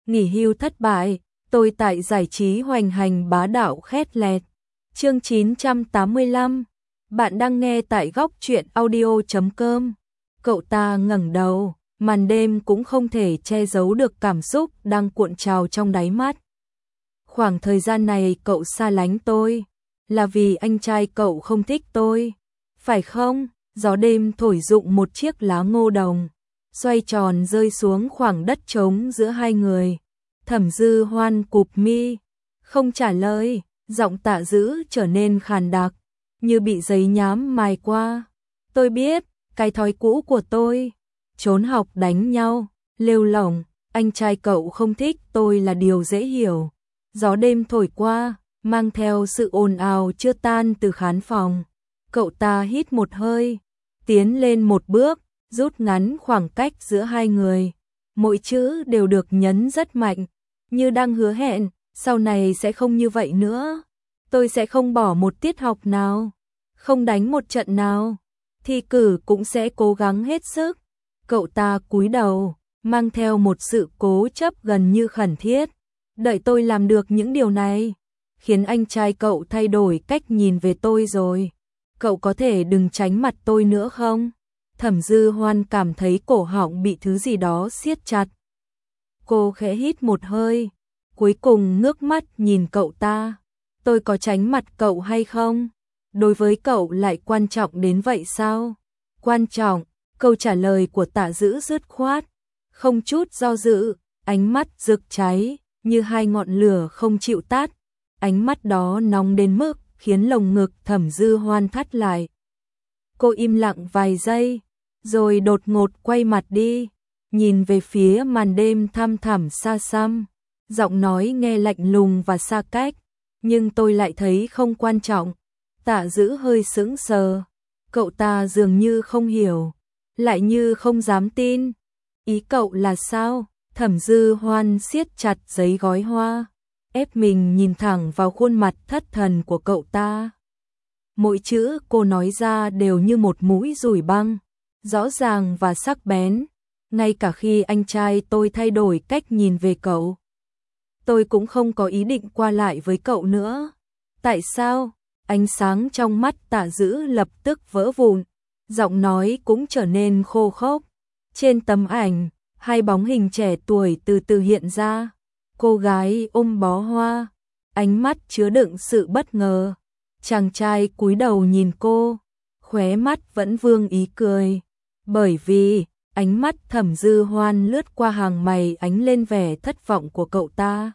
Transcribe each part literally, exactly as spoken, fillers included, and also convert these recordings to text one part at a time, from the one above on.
nghỉ hưu thất bại, tôi tại giải trí hoành hành bá đạo khét lẹt. Chương chín trăm tám mươi lăm. Bạn đang nghe tại góc truyện audio chấm com. Cậu ta ngẩng đầu, màn đêm cũng không thể che giấu được cảm xúc đang cuộn trào trong đáy mắt. Khoảng thời gian này cậu xa lánh tôi, là vì anh trai cậu không thích tôi, phải không? Gió đêm thổi rụng một chiếc lá ngô đồng, xoay tròn rơi xuống khoảng đất trống giữa hai người. Thẩm Dư Hoan cụp mi, không trả lời, giọng Tạ Dữ trở nên khàn đặc, như bị giấy nhám mài qua. Tôi biết, cái thói cũ của tôi, trốn học đánh nhau, lêu lỏng, anh trai cậu không thích tôi là điều dễ hiểu. Gió đêm thổi qua, mang theo sự ồn ào chưa tan từ khán phòng. Cậu ta hít một hơi, tiến lên một bước, rút ngắn khoảng cách giữa hai người. Mỗi chữ đều được nhấn rất mạnh, như đang hứa hẹn, sau này sẽ không như vậy nữa. Tôi sẽ không bỏ một tiết học nào, không đánh một trận nào, thi cử cũng sẽ cố gắng hết sức. Cậu ta cúi đầu, mang theo một sự cố chấp gần như khẩn thiết. Đợi tôi làm được những điều này, khiến anh trai cậu thay đổi cách nhìn về tôi rồi. Cậu có thể đừng tránh mặt tôi nữa không? Thẩm Dư Hoan cảm thấy cổ họng bị thứ gì đó siết chặt. Cô khẽ hít một hơi, cuối cùng ngước mắt nhìn cậu ta. Tôi có tránh mặt cậu hay không? Đối với cậu lại quan trọng đến vậy sao? Quan trọng, câu trả lời của Tạ Dữ dứt khoát, không chút do dự, ánh mắt rực cháy, như hai ngọn lửa không chịu tắt. Ánh mắt đó nóng đến mức khiến lồng ngực Thẩm Dư Hoan thắt lại. Cô im lặng vài giây, rồi đột ngột quay mặt đi, nhìn về phía màn đêm thăm thẳm xa xăm. Giọng nói nghe lạnh lùng và xa cách, nhưng tôi lại thấy không quan trọng. Tạ Dữ hơi sững sờ, cậu ta dường như không hiểu, lại như không dám tin. Ý cậu là sao? Thẩm Dư Hoan siết chặt giấy gói hoa, ép mình nhìn thẳng vào khuôn mặt thất thần của cậu ta. Mỗi chữ cô nói ra đều như một mũi dùi băng, rõ ràng và sắc bén. Ngay cả khi anh trai tôi thay đổi cách nhìn về cậu, tôi cũng không có ý định qua lại với cậu nữa. Tại sao? Ánh sáng trong mắt Tạ Dữ lập tức vỡ vụn, giọng nói cũng trở nên khô khốc. Trên tấm ảnh, hai bóng hình trẻ tuổi từ từ hiện ra. Cô gái ôm bó hoa, ánh mắt chứa đựng sự bất ngờ. Chàng trai cúi đầu nhìn cô, khóe mắt vẫn vương ý cười, bởi vì ánh mắt Thẩm Dư Hoan lướt qua hàng mày ánh lên vẻ thất vọng của cậu ta.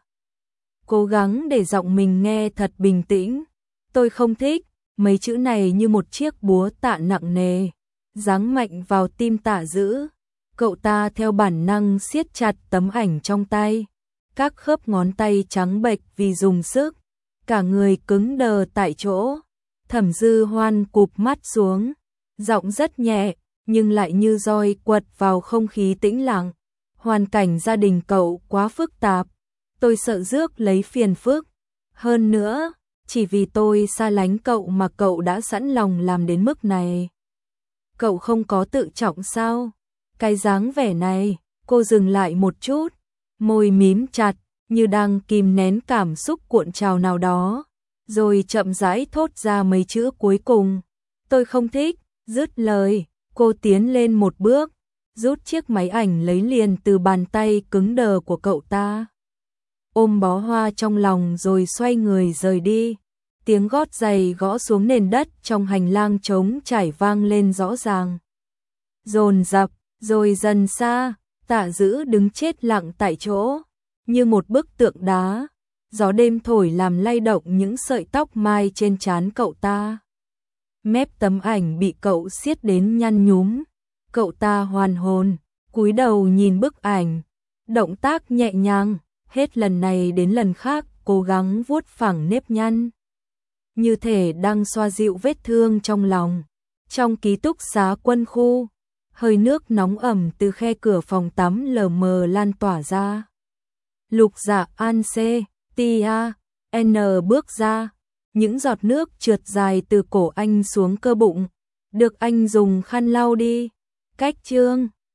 Cố gắng để giọng mình nghe thật bình tĩnh. Tôi không thích, mấy chữ này như một chiếc búa tạ nặng nề, giáng mạnh vào tim Tạ Dữ. Cậu ta theo bản năng siết chặt tấm ảnh trong tay, các khớp ngón tay trắng bệch vì dùng sức, cả người cứng đờ tại chỗ. Thẩm Dư Hoan cụp mắt xuống, giọng rất nhẹ, nhưng lại như roi quật vào không khí tĩnh lặng. Hoàn cảnh gia đình cậu quá phức tạp, tôi sợ rước lấy phiền phức. Hơn nữa, chỉ vì tôi xa lánh cậu mà cậu đã sẵn lòng làm đến mức này. Cậu không có tự trọng sao? Cái dáng vẻ này, cô dừng lại một chút, môi mím chặt, như đang kìm nén cảm xúc cuộn trào nào đó, rồi chậm rãi thốt ra mấy chữ cuối cùng. Tôi không thích. Dứt lời, cô tiến lên một bước, rút chiếc máy ảnh lấy liền từ bàn tay cứng đờ của cậu ta. Ôm bó hoa trong lòng rồi xoay người rời đi. Tiếng gót giày gõ xuống nền đất trong hành lang trống trải vang lên rõ ràng, dồn dập, rồi dần xa. Tạ Dữ đứng chết lặng tại chỗ, như một bức tượng đá. Gió đêm thổi làm lay động những sợi tóc mai trên trán cậu ta. Mép tấm ảnh bị cậu siết đến nhăn nhúm. Cậu ta hoàn hồn, cúi đầu nhìn bức ảnh, động tác nhẹ nhàng, hết lần này đến lần khác cố gắng vuốt phẳng nếp nhăn, như thể đang xoa dịu vết thương trong lòng. Trong ký túc xá quân khu, hơi nước nóng ẩm từ khe cửa phòng tắm lờ mờ lan tỏa ra. Lục Dạ An C, Tia, N bước ra, những giọt nước trượt dài từ cổ anh xuống cơ bụng, được anh dùng khăn lau đi. Cách chương